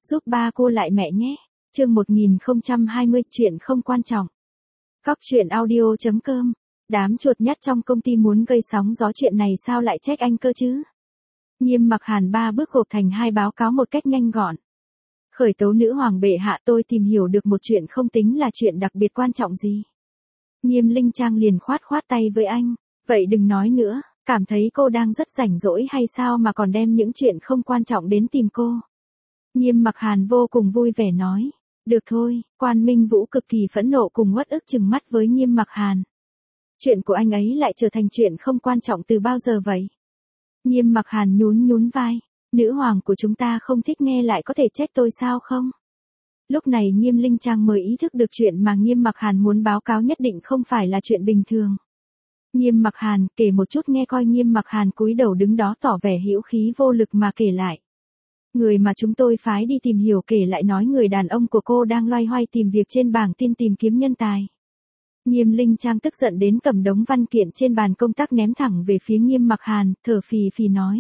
giúp ba cô lại mẹ nhé. Chương 1020, chuyện không quan trọng. Cóc truyện audio.com. Đám chuột nhắt trong công ty muốn gây sóng gió chuyện này sao lại trách anh cơ chứ? Nghiêm Mặc Hàn 3 bước gộp thành 2 báo cáo một cách nhanh gọn. Khởi tấu nữ hoàng bệ hạ, tôi tìm hiểu được một chuyện không tính là chuyện đặc biệt quan trọng gì. Nghiêm Linh Trang liền khoát tay với anh. Vậy đừng nói nữa, cảm thấy cô đang rất rảnh rỗi hay sao mà còn đem những chuyện không quan trọng đến tìm cô. Nghiêm Mặc Hàn vô cùng vui vẻ nói. Được thôi, Quan Minh Vũ cực kỳ phẫn nộ cùng uất ức trừng mắt với Nghiêm Mặc Hàn. Chuyện của anh ấy lại trở thành chuyện không quan trọng từ bao giờ vậy? Nghiêm Mặc Hàn nhún vai. Nữ hoàng của chúng ta không thích nghe lại có thể trách tôi sao không? Lúc này Nghiêm Linh Trang mới ý thức được chuyện mà Nghiêm Mặc Hàn muốn báo cáo nhất định không phải là chuyện bình thường. Nghiêm Mặc Hàn, kể một chút nghe coi. Nghiêm Mặc Hàn cúi đầu đứng đó tỏ vẻ hữu khí vô lực mà kể lại. Người mà chúng tôi phái đi tìm hiểu kể lại nói người đàn ông của cô đang loay hoay tìm việc trên bảng tin tìm kiếm nhân tài. Nghiêm Linh Trang tức giận đến cầm đống văn kiện trên bàn công tác ném thẳng về phía Nghiêm Mặc Hàn, thở phì nói.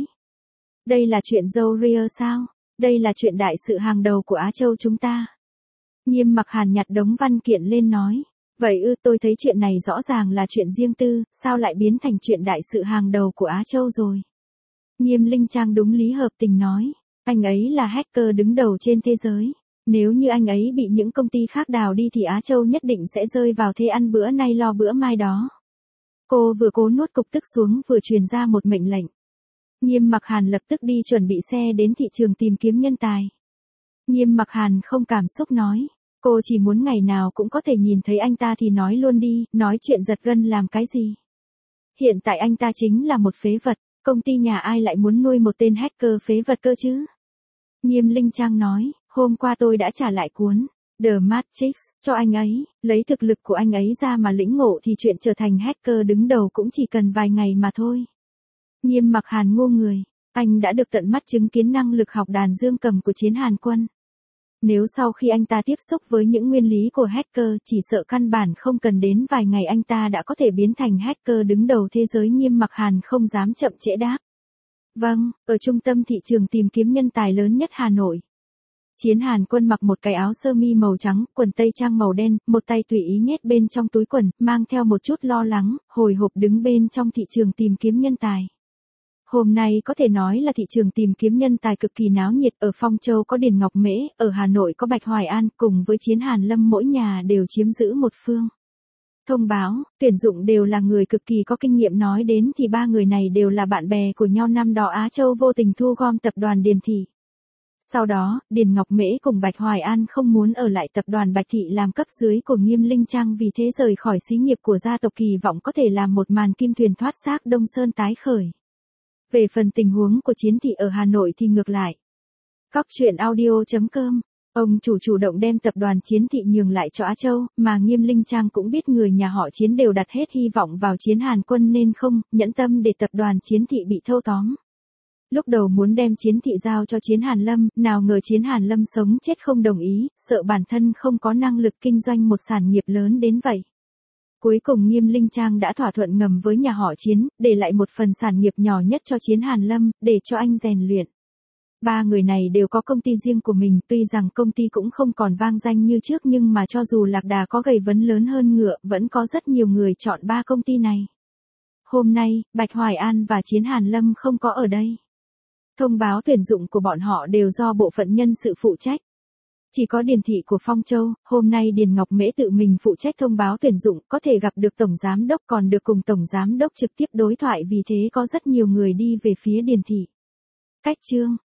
Đây là chuyện dâu ria sao? Đây là chuyện đại sự hàng đầu của Á Châu chúng ta. Nghiêm Mặc Hàn nhặt đống văn kiện lên nói. Vậy tôi thấy chuyện này rõ ràng là chuyện riêng tư, sao lại biến thành chuyện đại sự hàng đầu của Á Châu rồi? Nghiêm Linh Trang đúng lý hợp tình nói. Anh ấy là hacker đứng đầu trên thế giới. Nếu như anh ấy bị những công ty khác đào đi thì Á Châu nhất định sẽ rơi vào thế ăn bữa nay lo bữa mai đó. Cô vừa cố nuốt cục tức xuống vừa truyền ra một mệnh lệnh. Nghiêm Mặc Hàn lập tức đi chuẩn bị xe đến thị trường tìm kiếm nhân tài. Nghiêm Mặc Hàn không cảm xúc nói. Cô chỉ muốn ngày nào cũng có thể nhìn thấy anh ta thì nói luôn đi, nói chuyện giật gân làm cái gì. Hiện tại anh ta chính là một phế vật, công ty nhà ai lại muốn nuôi một tên hacker phế vật cơ chứ? Nghiêm Linh Trang nói, hôm qua tôi đã trả lại cuốn The Matrix cho anh ấy, lấy thực lực của anh ấy ra mà lĩnh ngộ thì chuyện trở thành hacker đứng đầu cũng chỉ cần vài ngày mà thôi. Nghiêm Mặc Hàn ngu người, anh đã được tận mắt chứng kiến năng lực học đàn dương cầm của Chiến Hàn Quân. Nếu sau khi anh ta tiếp xúc với những nguyên lý của hacker chỉ sợ căn bản không cần đến vài ngày anh ta đã có thể biến thành hacker đứng đầu thế giới. Nghiêm Mặc Hàn không dám chậm trễ đáp. Vâng, ở trung tâm thị trường tìm kiếm nhân tài lớn nhất Hà Nội. Chiến Hàn Quân mặc một cái áo sơ mi màu trắng, quần tây trang màu đen, một tay tùy ý nhét bên trong túi quần, mang theo một chút lo lắng, hồi hộp đứng bên trong thị trường tìm kiếm nhân tài. Hôm nay có thể nói là thị trường tìm kiếm nhân tài cực kỳ náo nhiệt, ở Phong Châu có Điền Ngọc Mễ, ở Hà Nội có Bạch Hoài An, cùng với Chiến Hàn Lâm mỗi nhà đều chiếm giữ một phương. Thông báo, tuyển dụng đều là người cực kỳ có kinh nghiệm, nói đến thì ba người này đều là bạn bè của nhau năm đó Á Châu vô tình thu gom tập đoàn Điền Thị. Sau đó, Điền Ngọc Mễ cùng Bạch Hoài An không muốn ở lại tập đoàn Bạch Thị làm cấp dưới của Nghiêm Linh Trang, vì thế rời khỏi xí nghiệp của gia tộc, kỳ vọng có thể làm một màn kim thuyền thoát xác Đông Sơn tái khởi. Về phần tình huống của Chiến Thị ở Hà Nội thì ngược lại. Cóc truyện audio.com. Ông chủ động đem tập đoàn Chiến Thị nhường lại cho Á Châu, mà Nghiêm Linh Trang cũng biết người nhà họ Chiến đều đặt hết hy vọng vào Chiến Hàn Quân nên không nhẫn tâm để tập đoàn Chiến Thị bị thâu tóm. Lúc đầu muốn đem Chiến Thị giao cho Chiến Hàn Lâm, nào ngờ Chiến Hàn Lâm sống chết không đồng ý, sợ bản thân không có năng lực kinh doanh một sản nghiệp lớn đến vậy. Cuối cùng Nghiêm Linh Trang đã thỏa thuận ngầm với nhà họ Chiến, để lại một phần sản nghiệp nhỏ nhất cho Chiến Hàn Lâm, để cho anh rèn luyện. Ba người này đều có công ty riêng của mình, tuy rằng công ty cũng không còn vang danh như trước nhưng mà cho dù lạc đà có gầy vấn lớn hơn ngựa, vẫn có rất nhiều người chọn ba công ty này. Hôm nay, Bạch Hoài An và Chiến Hàn Lâm không có ở đây. Thông báo tuyển dụng của bọn họ đều do bộ phận nhân sự phụ trách. Chỉ có Điền Thị của Phong Châu, hôm nay Điền Ngọc Mễ tự mình phụ trách thông báo tuyển dụng, có thể gặp được Tổng Giám Đốc, còn được cùng Tổng Giám Đốc trực tiếp đối thoại, vì thế có rất nhiều người đi về phía Điền Thị. Cách chương